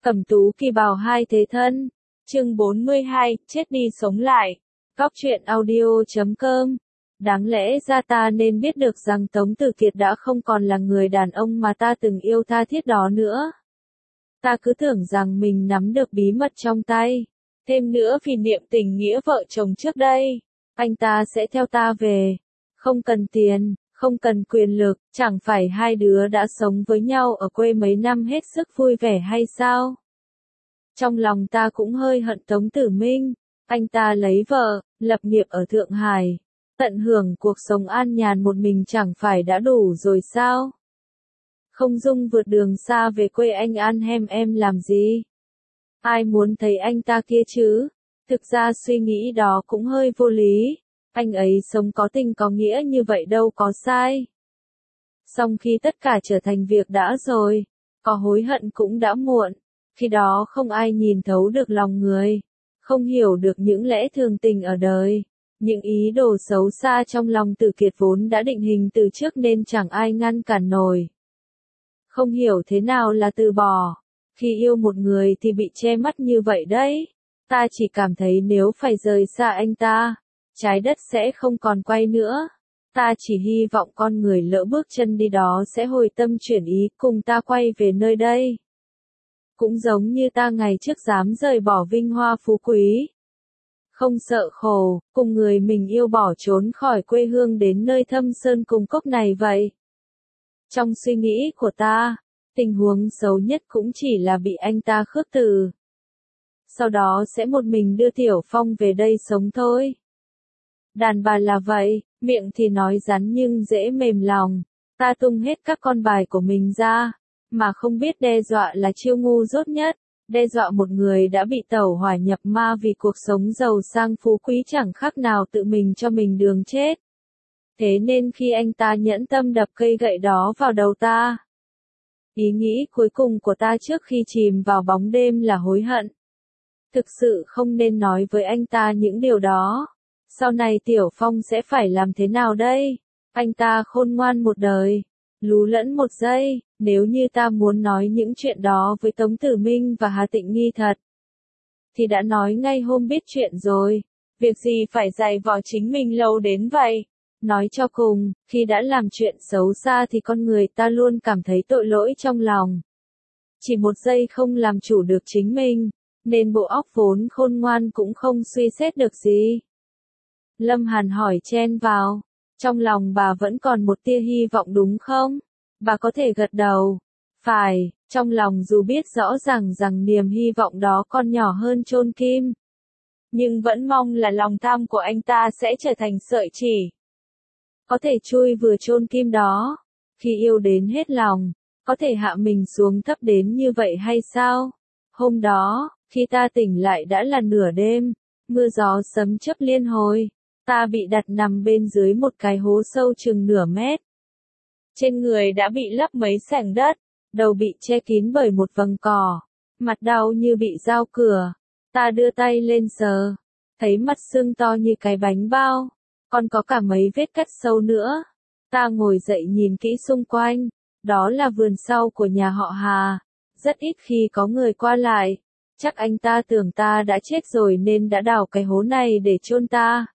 Cẩm Tú Kỳ Bào hai thế thân. Chương 42, chết đi sống lại. Góc truyện audio.com. Đáng lẽ ra ta nên biết được rằng Tống Tử Kiệt đã không còn là người đàn ông mà ta từng yêu tha thiết đó nữa. Ta cứ tưởng rằng mình nắm được bí mật trong tay. Thêm nữa vì niệm tình nghĩa vợ chồng trước đây, anh ta sẽ theo ta về. Không cần tiền, không cần quyền lực, chẳng phải hai đứa đã sống với nhau ở quê mấy năm hết sức vui vẻ hay sao? Trong lòng ta cũng hơi hận Tống Tử Minh, anh ta lấy vợ, lập nghiệp ở Thượng Hải, tận hưởng cuộc sống an nhàn một mình chẳng phải đã đủ rồi sao? Không dung vượt đường xa về quê anh an hem em làm gì? Ai muốn thấy anh ta kia chứ? Thực ra suy nghĩ đó cũng hơi vô lý, anh ấy sống có tình có nghĩa như vậy đâu có sai. Song khi tất cả trở thành việc đã rồi, có hối hận cũng đã muộn, khi đó không ai nhìn thấu được lòng người, không hiểu được những lẽ thường tình ở đời, những ý đồ xấu xa trong lòng Tử Kiệt vốn đã định hình từ trước nên chẳng ai ngăn cản nổi. Không hiểu thế nào là từ bỏ, khi yêu một người thì bị che mắt như vậy đấy, ta chỉ cảm thấy nếu phải rời xa anh ta, trái đất sẽ không còn quay nữa. Ta chỉ hy vọng con người lỡ bước chân đi đó sẽ hồi tâm chuyển ý cùng ta quay về nơi đây. Cũng giống như ta ngày trước dám rời bỏ vinh hoa phú quý. Không sợ khổ, cùng người mình yêu bỏ trốn khỏi quê hương đến nơi thâm sơn cùng cốc này vậy. Trong suy nghĩ của ta, tình huống xấu nhất cũng chỉ là bị anh ta khước từ. Sau đó sẽ một mình đưa Tiểu Phong về đây sống thôi. Đàn bà là vậy, miệng thì nói rắn nhưng dễ mềm lòng. Ta tung hết các con bài của mình ra, mà không biết đe dọa là chiêu ngu dốt nhất. Đe dọa một người đã bị tẩu hỏa nhập ma vì cuộc sống giàu sang phú quý chẳng khác nào tự mình cho mình đường chết. Thế nên khi anh ta nhẫn tâm đập cây gậy đó vào đầu ta, ý nghĩ cuối cùng của ta trước khi chìm vào bóng đêm là hối hận. Thực sự không nên nói với anh ta những điều đó. Sau này Tiểu Phong sẽ phải làm thế nào đây? Anh ta khôn ngoan một đời, lú lẫn một giây, nếu như ta muốn nói những chuyện đó với Tống Tử Minh và Hà Tịnh Nghi thật, thì đã nói ngay hôm biết chuyện rồi, việc gì phải dày vò chính mình lâu đến vậy? Nói cho cùng, khi đã làm chuyện xấu xa thì con người ta luôn cảm thấy tội lỗi trong lòng. Chỉ một giây không làm chủ được chính mình, nên bộ óc vốn khôn ngoan cũng không suy xét được gì. Lâm Hàn hỏi chen vào, trong lòng bà vẫn còn một tia hy vọng đúng không? Bà có thể gật đầu. Phải, trong lòng dù biết rõ ràng rằng niềm hy vọng đó còn nhỏ hơn chôn kim, nhưng vẫn mong là lòng tham của anh ta sẽ trở thành sợi chỉ có thể chui vừa chôn kim đó. Khi yêu đến hết lòng, có thể hạ mình xuống thấp đến như vậy hay sao? Hôm đó, khi ta tỉnh lại đã là nửa đêm, mưa gió sấm chớp liên hồi. Ta bị đặt nằm bên dưới một cái hố sâu chừng nửa mét. Trên người đã bị lấp mấy sảng đất, đầu bị che kín bởi một vầng cỏ, mặt đau như bị dao cưa. Ta đưa tay lên sờ, thấy mặt xương to như cái bánh bao, còn có cả mấy vết cắt sâu nữa. Ta ngồi dậy nhìn kỹ xung quanh, đó là vườn sau của nhà họ Hà, rất ít khi có người qua lại. Chắc anh ta tưởng ta đã chết rồi nên đã đào cái hố này để chôn ta.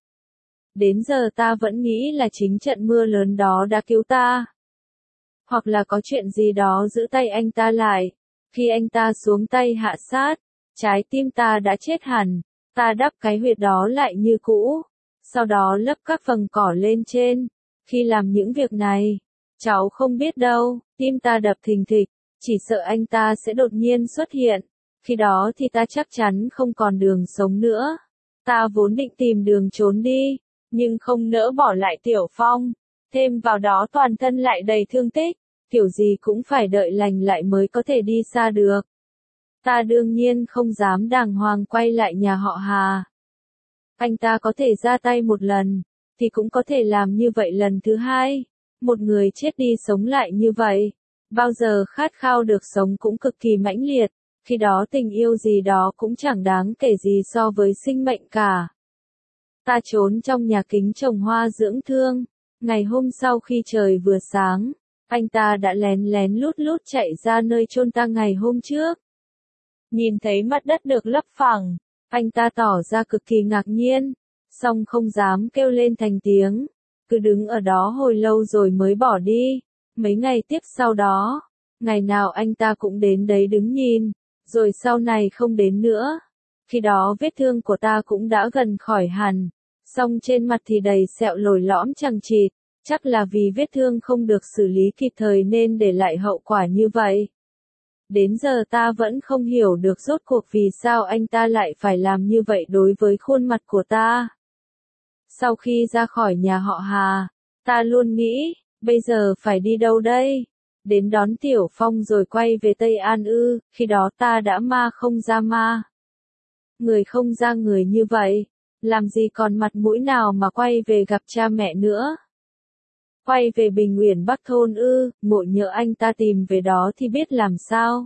Đến giờ ta vẫn nghĩ là chính trận mưa lớn đó đã cứu ta. Hoặc là có chuyện gì đó giữ tay anh ta lại. Khi anh ta xuống tay hạ sát, trái tim ta đã chết hẳn. Ta đắp cái huyệt đó lại như cũ, sau đó lấp các vầng cỏ lên trên. Khi làm những việc này, cháu không biết đâu, tim ta đập thình thịch, chỉ sợ anh ta sẽ đột nhiên xuất hiện. Khi đó thì ta chắc chắn không còn đường sống nữa. Ta vốn định tìm đường trốn đi, nhưng không nỡ bỏ lại Tiểu Phong, thêm vào đó toàn thân lại đầy thương tích, kiểu gì cũng phải đợi lành lại mới có thể đi xa được. Ta đương nhiên không dám đàng hoàng quay lại nhà họ Hà. Anh ta có thể ra tay một lần, thì cũng có thể làm như vậy lần thứ hai. Một người chết đi sống lại như vậy, bao giờ khát khao được sống cũng cực kỳ mãnh liệt, khi đó tình yêu gì đó cũng chẳng đáng kể gì so với sinh mệnh cả. Ta trốn trong nhà kính trồng hoa dưỡng thương. Ngày hôm sau khi trời vừa sáng, anh ta đã lén lén lút lút chạy ra nơi chôn ta ngày hôm trước. Nhìn thấy mặt đất được lấp phẳng, anh ta tỏ ra cực kỳ ngạc nhiên, song không dám kêu lên thành tiếng, cứ đứng ở đó hồi lâu rồi mới bỏ đi. Mấy ngày tiếp sau đó, ngày nào anh ta cũng đến đấy đứng nhìn, rồi sau này không đến nữa. Khi đó vết thương của ta cũng đã gần khỏi hẳn, song trên mặt thì đầy sẹo lồi lõm chằng chịt, chắc là vì vết thương không được xử lý kịp thời nên để lại hậu quả như vậy. Đến giờ ta vẫn không hiểu được rốt cuộc vì sao anh ta lại phải làm như vậy đối với khuôn mặt của ta. Sau khi ra khỏi nhà họ Hà, ta luôn nghĩ, bây giờ phải đi đâu đây? Đến đón Tiểu Phong rồi quay về Tây An ư? Khi đó ta đã ma không ra ma. Người không ra người như vậy, làm gì còn mặt mũi nào mà quay về gặp cha mẹ nữa? Quay về Bình Uyển Bắc thôn ư? Ngộ nhỡ anh ta tìm về đó thì biết làm sao?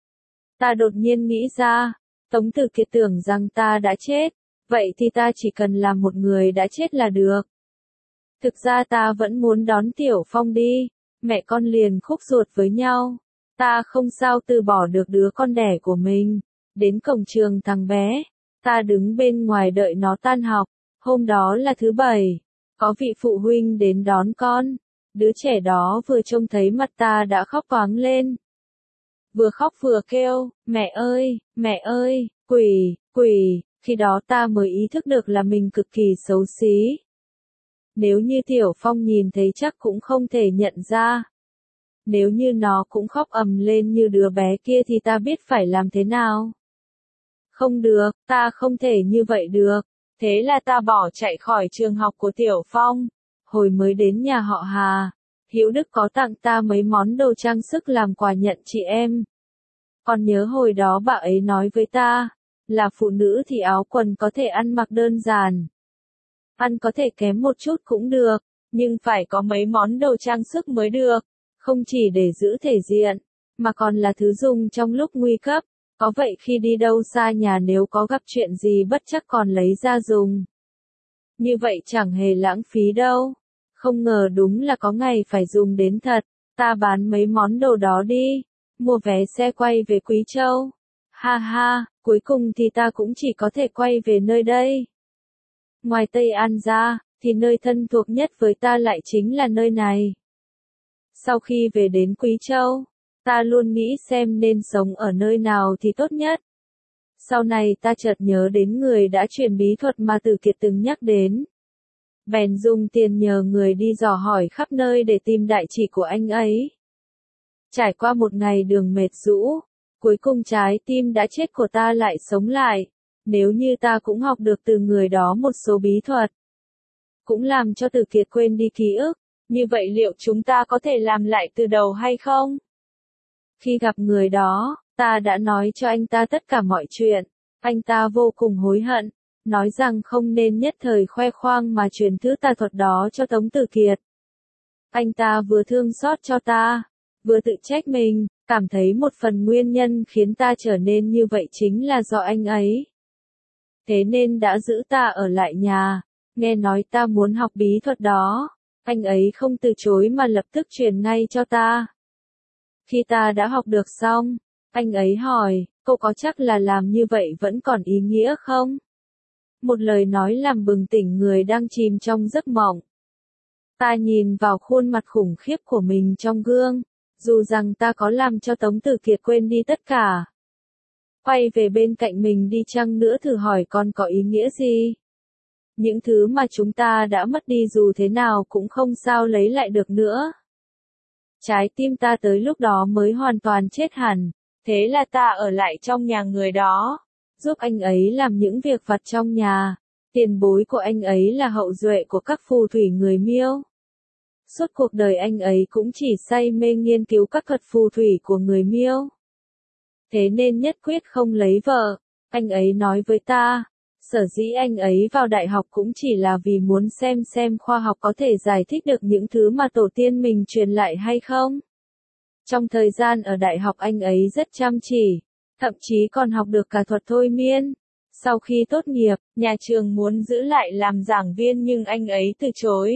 Ta đột nhiên nghĩ ra, Tống Tử Kiệt tưởng rằng ta đã chết, vậy thì ta chỉ cần làm một người đã chết là được. Thực ra ta vẫn muốn đón Tiểu Phong đi, mẹ con liền khúc ruột với nhau. Ta không sao từ bỏ được đứa con đẻ của mình. Đến cổng trường thằng bé, ta đứng bên ngoài đợi nó tan học. Hôm đó là thứ Bảy, có vị phụ huynh đến đón con. Đứa trẻ đó vừa trông thấy mặt ta đã khóc toáng lên. Vừa khóc vừa kêu, mẹ ơi, quỷ, quỷ. Khi đó ta mới ý thức được là mình cực kỳ xấu xí. Nếu như Tiểu Phong nhìn thấy chắc cũng không thể nhận ra. Nếu như nó cũng khóc ầm lên như đứa bé kia thì ta biết phải làm thế nào. Không được, ta không thể như vậy được. Thế là ta bỏ chạy khỏi trường học của Tiểu Phong. Hồi mới đến nhà họ Hà, Hữu Đức có tặng ta mấy món đồ trang sức làm quà nhận chị em. Còn nhớ hồi đó bà ấy nói với ta, là phụ nữ thì áo quần có thể ăn mặc đơn giản. Ăn có thể kém một chút cũng được, nhưng phải có mấy món đồ trang sức mới được. Không chỉ để giữ thể diện, mà còn là thứ dùng trong lúc nguy cấp. Có vậy khi đi đâu xa nhà nếu có gặp chuyện gì bất trắc còn lấy ra dùng. Như vậy chẳng hề lãng phí đâu. Không ngờ đúng là có ngày phải dùng đến thật. Ta bán mấy món đồ đó đi, mua vé xe quay về Quý Châu. Ha ha, cuối cùng thì ta cũng chỉ có thể quay về nơi đây. Ngoài Tây An ra, thì nơi thân thuộc nhất với ta lại chính là nơi này. Sau khi về đến Quý Châu, ta luôn nghĩ xem nên sống ở nơi nào thì tốt nhất. Sau này ta chợt nhớ đến người đã truyền bí thuật mà Tử Kiệt từng nhắc đến. Bèn dùng tiền nhờ người đi dò hỏi khắp nơi để tìm đại chỉ của anh ấy. Trải qua một ngày đường mệt rũ, cuối cùng trái tim đã chết của ta lại sống lại. Nếu như ta cũng học được từ người đó một số bí thuật, cũng làm cho Tử Kiệt quên đi ký ức, như vậy liệu chúng ta có thể làm lại từ đầu hay không? Khi gặp người đó, ta đã nói cho anh ta tất cả mọi chuyện. Anh ta vô cùng hối hận, nói rằng không nên nhất thời khoe khoang mà truyền thứ tà thuật đó cho Tống Tử Kiệt. Anh ta vừa thương xót cho ta, vừa tự trách mình, cảm thấy một phần nguyên nhân khiến ta trở nên như vậy chính là do anh ấy. Thế nên đã giữ ta ở lại nhà, nghe nói ta muốn học bí thuật đó, anh ấy không từ chối mà lập tức truyền ngay cho ta. Khi ta đã học được xong, anh ấy hỏi, cậu có chắc là làm như vậy vẫn còn ý nghĩa không? Một lời nói làm bừng tỉnh người đang chìm trong giấc mộng. Ta nhìn vào khuôn mặt khủng khiếp của mình trong gương, dù rằng ta có làm cho Tống Tử Kiệt quên đi tất cả. Quay về bên cạnh mình đi chăng nữa thử hỏi còn có ý nghĩa gì? Những thứ mà chúng ta đã mất đi dù thế nào cũng không sao lấy lại được nữa. Trái tim ta tới lúc đó mới hoàn toàn chết hẳn, thế là ta ở lại trong nhà người đó, giúp anh ấy làm những việc vặt trong nhà. Tiền bối của anh ấy là hậu duệ của các phù thủy người Miêu. Suốt cuộc đời anh ấy cũng chỉ say mê nghiên cứu các thuật phù thủy của người Miêu. Thế nên nhất quyết không lấy vợ. Anh ấy nói với ta, sở dĩ anh ấy vào đại học cũng chỉ là vì muốn xem khoa học có thể giải thích được những thứ mà tổ tiên mình truyền lại hay không. Trong thời gian ở đại học anh ấy rất chăm chỉ, thậm chí còn học được cả thuật thôi miên. Sau khi tốt nghiệp, nhà trường muốn giữ lại làm giảng viên nhưng anh ấy từ chối.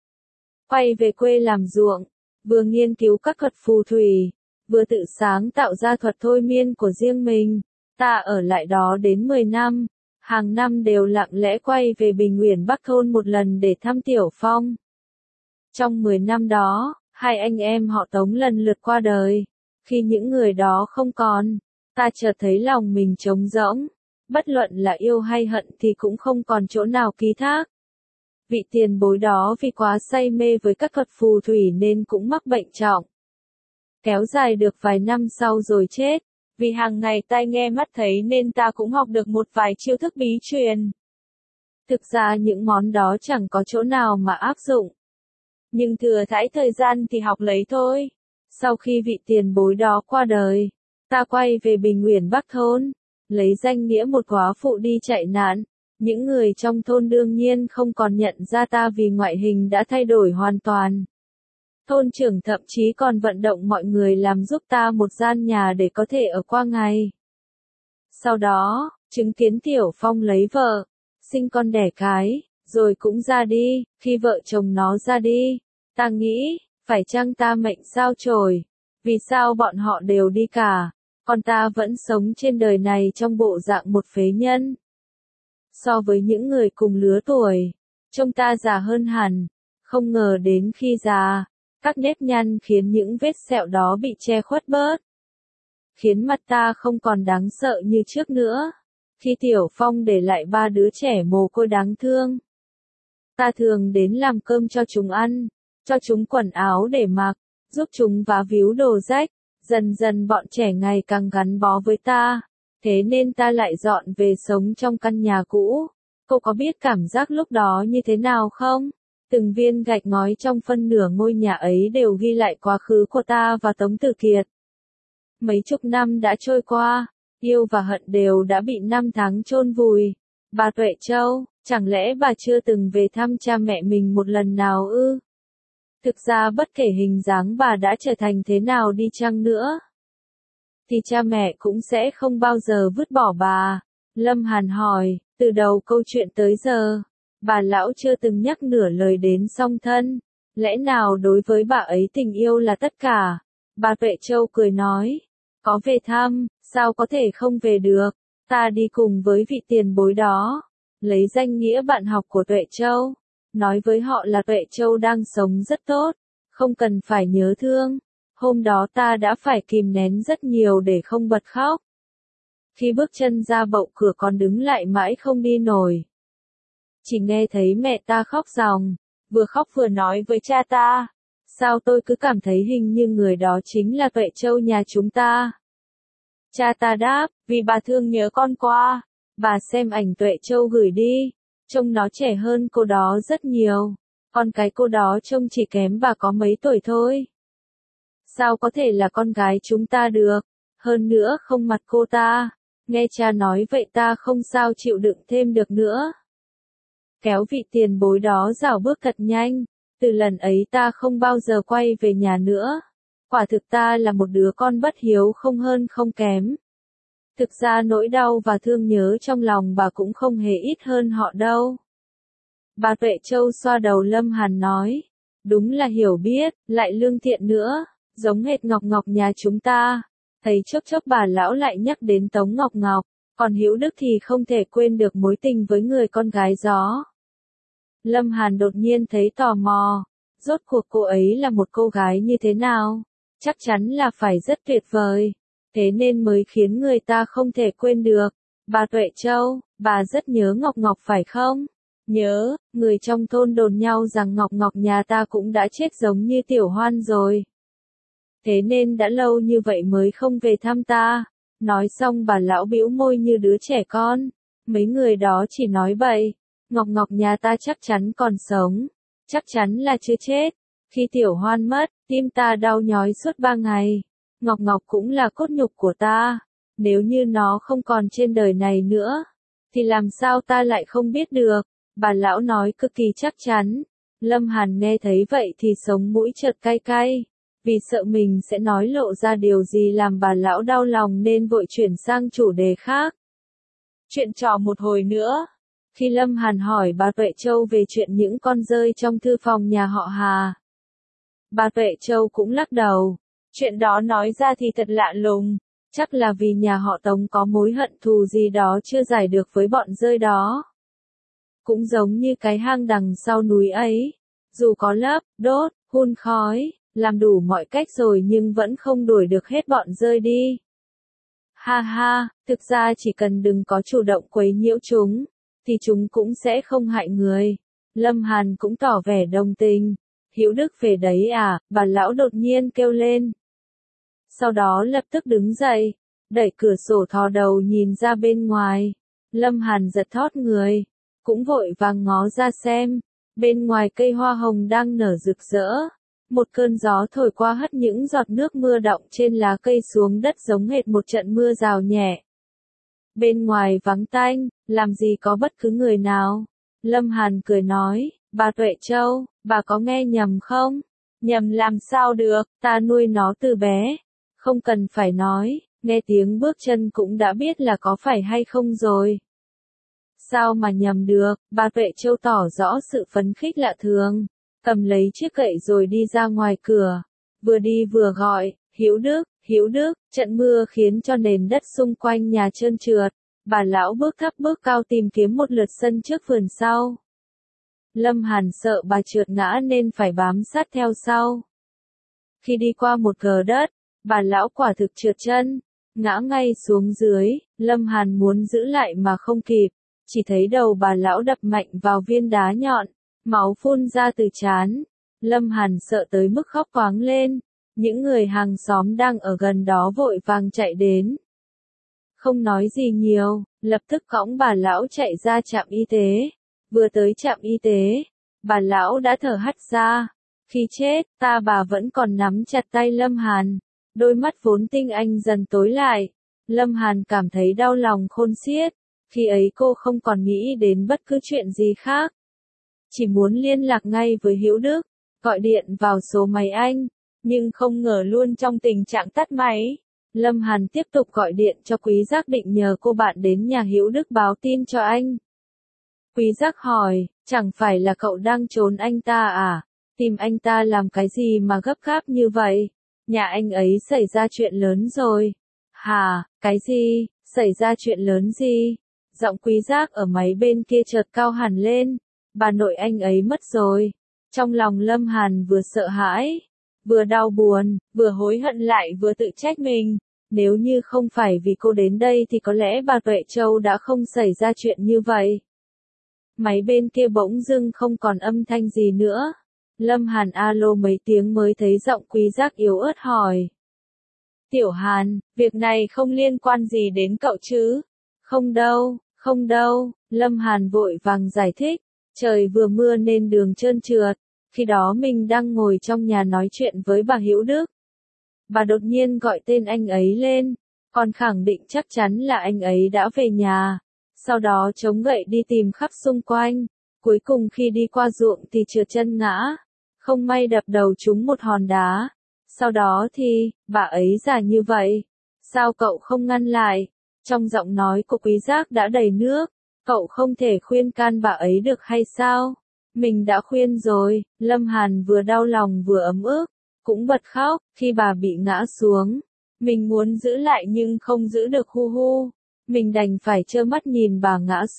Quay về quê làm ruộng, vừa nghiên cứu các thuật phù thủy, vừa tự sáng tạo ra thuật thôi miên của riêng mình. Ta ở lại đó đến 10 năm, hàng năm đều lặng lẽ quay về Bình Uyển Bắc thôn một lần để thăm Tiểu Phong. Trong 10 năm đó, hai anh em họ Tống lần lượt qua đời. Khi những người đó không còn, ta chợt thấy lòng mình trống rỗng. Bất luận là yêu hay hận thì cũng không còn chỗ nào ký thác. Vị tiền bối đó vì quá say mê với các thuật phù thủy nên cũng mắc bệnh trọng. Kéo dài được vài năm sau rồi chết. Vì hàng ngày tai nghe mắt thấy nên ta cũng học được một vài chiêu thức bí truyền. Thực ra những món đó chẳng có chỗ nào mà áp dụng. Nhưng thừa thãi thời gian thì học lấy thôi. Sau khi vị tiền bối đó qua đời, ta quay về Bình Uyển Bắc thôn, lấy danh nghĩa một góa phụ đi chạy nạn. Những người trong thôn đương nhiên không còn nhận ra ta vì ngoại hình đã thay đổi hoàn toàn. Thôn trưởng thậm chí còn vận động mọi người làm giúp ta một gian nhà để có thể ở qua ngày. Sau đó, chứng kiến Tiểu Phong lấy vợ, sinh con đẻ cái, rồi cũng ra đi. Khi vợ chồng nó ra đi, ta nghĩ, phải chăng ta mệnh sao chổi? Vì sao bọn họ đều đi cả, còn ta vẫn sống trên đời này trong bộ dạng một phế nhân? So với những người cùng lứa tuổi, trông ta già hơn hẳn. Không ngờ đến khi già, các nếp nhăn khiến những vết sẹo đó bị che khuất bớt, khiến mặt ta không còn đáng sợ như trước nữa. Khi Tiểu Phong để lại 3 đứa trẻ mồ côi đáng thương, ta thường đến làm cơm cho chúng ăn, cho chúng quần áo để mặc, giúp chúng vá víu đồ rách. Dần dần bọn trẻ ngày càng gắn bó với ta, thế nên ta lại dọn về sống trong căn nhà cũ. Cô có biết cảm giác lúc đó như thế nào không? Từng viên gạch ngói trong phân nửa ngôi nhà ấy đều ghi lại quá khứ của ta và Tống Tử Kiệt. Mấy chục năm đã trôi qua, yêu và hận đều đã bị năm tháng chôn vùi. Bà Tuệ Châu, chẳng lẽ bà chưa từng về thăm cha mẹ mình một lần nào ư? Thực ra bất kể hình dáng bà đã trở thành thế nào đi chăng nữa, thì cha mẹ cũng sẽ không bao giờ vứt bỏ bà. Lâm Hàn hỏi, từ đầu câu chuyện tới giờ, bà lão chưa từng nhắc nửa lời đến song thân. Lẽ nào đối với bà ấy tình yêu là tất cả? Bà Tuệ Châu cười nói, có về thăm, sao có thể không về được? Ta đi cùng với vị tiền bối đó, lấy danh nghĩa bạn học của Tuệ Châu, nói với họ là Tuệ Châu đang sống rất tốt, không cần phải nhớ thương. Hôm đó ta đã phải kìm nén rất nhiều để không bật khóc. Khi bước chân ra bậu cửa còn đứng lại mãi không đi nổi. Chỉ nghe thấy mẹ ta khóc ròng, vừa khóc vừa nói với cha ta, sao tôi cứ cảm thấy hình như người đó chính là Tuệ Châu nhà chúng ta. Cha ta đáp, vì bà thương nhớ con quá, bà xem ảnh Tuệ Châu gửi đi, trông nó trẻ hơn cô đó rất nhiều, con cái cô đó trông chỉ kém bà có mấy tuổi thôi. Sao có thể là con gái chúng ta được, hơn nữa không mặt cô ta. Nghe cha nói vậy ta không sao chịu đựng thêm được nữa. Kéo vị tiền bối đó rảo bước thật nhanh, từ lần ấy ta không bao giờ quay về nhà nữa. Quả thực ta là một đứa con bất hiếu không hơn không kém. Thực ra nỗi đau và thương nhớ trong lòng bà cũng không hề ít hơn họ đâu. Bà Tuệ Châu xoa đầu Lâm Hàn nói, đúng là hiểu biết, lại lương thiện nữa, giống hệt Ngọc Ngọc nhà chúng ta. Thấy chốc chốc bà lão lại nhắc đến Tống Ngọc Ngọc, còn Hữu Đức thì không thể quên được mối tình với người con gái gió. Lâm Hàn đột nhiên thấy tò mò, rốt cuộc cô ấy là một cô gái như thế nào? Chắc chắn là phải rất tuyệt vời, thế nên mới khiến người ta không thể quên được. Bà Tuệ Châu, bà rất nhớ Ngọc Ngọc phải không? Nhớ, người trong thôn đồn nhau rằng Ngọc Ngọc nhà ta cũng đã chết giống như Tiểu Hoan rồi. Thế nên đã lâu như vậy mới không về thăm ta. Nói xong bà lão bĩu môi như đứa trẻ con. Mấy người đó chỉ nói bậy. Ngọc Ngọc nhà ta chắc chắn còn sống. Chắc chắn là chưa chết. Khi Tiểu Hoan mất, tim ta đau nhói suốt 3 ngày. Ngọc Ngọc cũng là cốt nhục của ta. Nếu như nó không còn trên đời này nữa, thì làm sao ta lại không biết được. Bà lão nói cực kỳ chắc chắn. Lâm Hàn nghe thấy vậy thì sống mũi chợt cay cay. Vì sợ mình sẽ nói lộ ra điều gì làm bà lão đau lòng nên vội chuyển sang chủ đề khác. Chuyện trò một hồi nữa. Khi Lâm Hàn hỏi bà Tuệ Châu về chuyện những con dơi trong thư phòng nhà họ Hà, bà Tuệ Châu cũng lắc đầu. Chuyện đó nói ra thì thật lạ lùng. Chắc là vì nhà họ Tống có mối hận thù gì đó chưa giải được với bọn rơi đó. Cũng giống như cái hang đằng sau núi ấy. Dù có lấp, đốt, hun khói, làm đủ mọi cách rồi nhưng vẫn không đuổi được hết bọn rơi đi. Ha ha, thực ra chỉ cần đừng có chủ động quấy nhiễu chúng, thì chúng cũng sẽ không hại người. Lâm Hàn cũng tỏ vẻ đồng tình. Hữu Đức về đấy à, bà lão đột nhiên kêu lên. Sau đó lập tức đứng dậy, đẩy cửa sổ thò đầu nhìn ra bên ngoài. Lâm Hàn giật thót người, cũng vội vàng ngó ra xem. Bên ngoài cây hoa hồng đang nở rực rỡ. Một cơn gió thổi qua hất những giọt nước mưa đọng trên lá cây xuống đất giống hệt một trận mưa rào nhẹ. Bên ngoài vắng tanh, làm gì có bất cứ người nào. Lâm Hàn cười nói, bà Tuệ Châu, bà có nghe nhầm không? Nhầm làm sao được, ta nuôi nó từ bé. Không cần phải nói, nghe tiếng bước chân cũng đã biết là có phải hay không rồi. Sao mà nhầm được, bà Tuệ Châu tỏ rõ sự phấn khích lạ thường. Cầm lấy chiếc gậy rồi đi ra ngoài cửa. Vừa đi vừa gọi, Hữu Đức, trận mưa khiến cho nền đất xung quanh nhà trơn trượt. Bà lão bước thấp bước cao tìm kiếm một lượt sân trước vườn sau. Lâm Hàn sợ bà trượt ngã nên phải bám sát theo sau. Khi đi qua một gờ đất, bà lão quả thực trượt chân, ngã ngay xuống dưới. Lâm Hàn muốn giữ lại mà không kịp, chỉ thấy đầu bà lão đập mạnh vào viên đá nhọn, máu phun ra từ trán. Lâm Hàn sợ tới mức khóc toáng lên. Những người hàng xóm đang ở gần đó vội vàng chạy đến. Không nói gì nhiều, lập tức cõng bà lão chạy ra trạm y tế. Vừa tới trạm y tế, bà lão đã thở hắt ra. Khi chết, bà vẫn còn nắm chặt tay Lâm Hàn. Đôi mắt vốn tinh anh dần tối lại. Lâm Hàn cảm thấy đau lòng khôn xiết. Khi ấy cô không còn nghĩ đến bất cứ chuyện gì khác. Chỉ muốn liên lạc ngay với Hữu Đức, gọi điện vào số máy anh. Nhưng không ngờ luôn trong tình trạng tắt máy. Lâm Hàn tiếp tục gọi điện cho Quý Giác định nhờ cô bạn đến nhà Hữu Đức báo tin cho anh. Quý Giác hỏi, chẳng phải là cậu đang trốn anh ta à? Tìm anh ta làm cái gì mà gấp gáp như vậy? Nhà anh ấy xảy ra chuyện lớn rồi. Hả, cái gì? Xảy ra chuyện lớn gì? Giọng Quý Giác ở máy bên kia chợt cao hẳn lên. Bà nội anh ấy mất rồi. Trong lòng Lâm Hàn vừa sợ hãi, vừa đau buồn, vừa hối hận lại vừa tự trách mình. Nếu như không phải vì cô đến đây thì có lẽ bà Tuệ Châu đã không xảy ra chuyện như vậy. Máy bên kia bỗng dưng không còn âm thanh gì nữa. Lâm Hàn alo mấy tiếng mới thấy giọng Quý Giác yếu ớt hỏi. Tiểu Hàn, việc này không liên quan gì đến cậu chứ? Không đâu, Lâm Hàn vội vàng giải thích. Trời vừa mưa nên đường trơn trượt. Khi đó mình đang ngồi trong nhà nói chuyện với bà Hữu Đức. Bà đột nhiên gọi tên anh ấy lên, còn khẳng định chắc chắn là anh ấy đã về nhà. Sau đó chống gậy đi tìm khắp xung quanh. Cuối cùng khi đi qua ruộng thì trượt chân ngã. Không may đập đầu trúng một hòn đá. Sau đó thì, bà ấy già như vậy. Sao cậu không ngăn lại? Trong giọng nói của Quý Giác đã đầy nước. Cậu không thể khuyên can bà ấy được hay sao? Mình đã khuyên rồi. Lâm Hàn vừa đau lòng vừa ấm ức, cũng bật khóc. Khi bà bị ngã xuống, mình muốn giữ lại nhưng không giữ được hu hu. Mình đành phải trơ mắt nhìn bà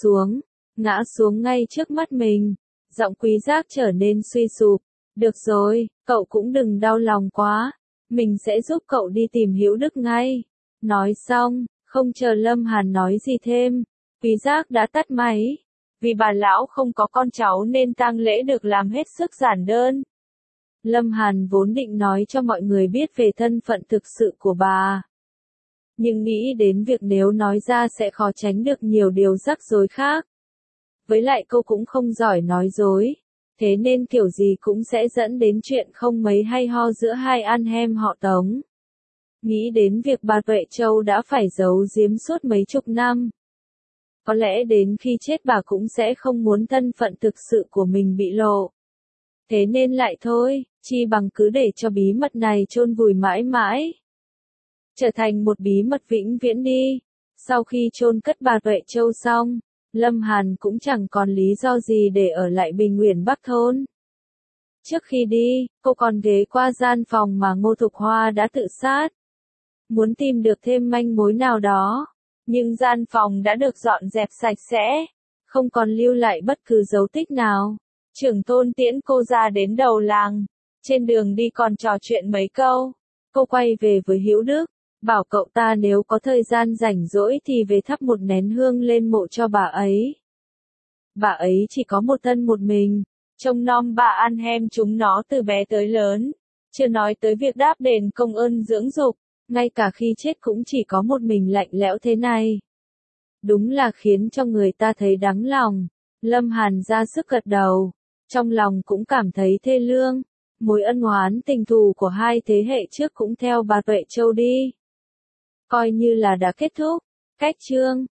ngã xuống ngay trước mắt mình. Giọng Quý Giác trở nên suy sụp. Được rồi, cậu cũng đừng đau lòng quá. Mình sẽ giúp cậu đi tìm Hữu Đức ngay. Nói xong, không chờ Lâm Hàn nói gì thêm, Quý Giác đã tắt máy. Vì bà lão không có con cháu nên tang lễ được làm hết sức giản đơn. Lâm Hàn vốn định nói cho mọi người biết về thân phận thực sự của bà. Nhưng nghĩ đến việc nếu nói ra sẽ khó tránh được nhiều điều rắc rối khác. Với lại cô cũng không giỏi nói dối. Thế nên kiểu gì cũng sẽ dẫn đến chuyện không mấy hay ho giữa hai anh em họ Tống. Nghĩ đến việc bà Tuệ Châu đã phải giấu giếm suốt mấy chục năm. Có lẽ đến khi chết bà cũng sẽ không muốn thân phận thực sự của mình bị lộ. Thế nên lại thôi, chi bằng cứ để cho bí mật này chôn vùi mãi mãi. Trở thành một bí mật vĩnh viễn đi. Sau khi chôn cất bà Tuệ Châu xong, Lâm Hàn cũng chẳng còn lý do gì để ở lại Bình Uyển Bắc thôn. Trước khi đi, cô còn ghé qua gian phòng mà Ngô Thục Hoa đã tự sát. muốn tìm được thêm manh mối nào đó. Nhưng gian phòng đã được dọn dẹp sạch sẽ, không còn lưu lại bất cứ dấu tích nào. Trưởng Tôn tiễn cô ra đến đầu làng, trên đường đi còn trò chuyện mấy câu. Cô quay về với Hữu Đức, bảo cậu ta nếu có thời gian rảnh rỗi thì về thắp một nén hương lên mộ cho bà ấy. Bà ấy chỉ có một thân một mình, trông nom bà ăn hem chúng nó từ bé tới lớn, chưa nói tới việc đáp đền công ơn dưỡng dục, ngay cả khi chết cũng chỉ có một mình lạnh lẽo thế này. Đúng là khiến cho người ta thấy đắng lòng. Lâm Hàn ra sức gật đầu, trong lòng cũng cảm thấy thê lương. Mối ân oán tình thù của hai thế hệ trước cũng theo bà Tuệ Châu đi. Coi như là đã kết thúc. Cách chương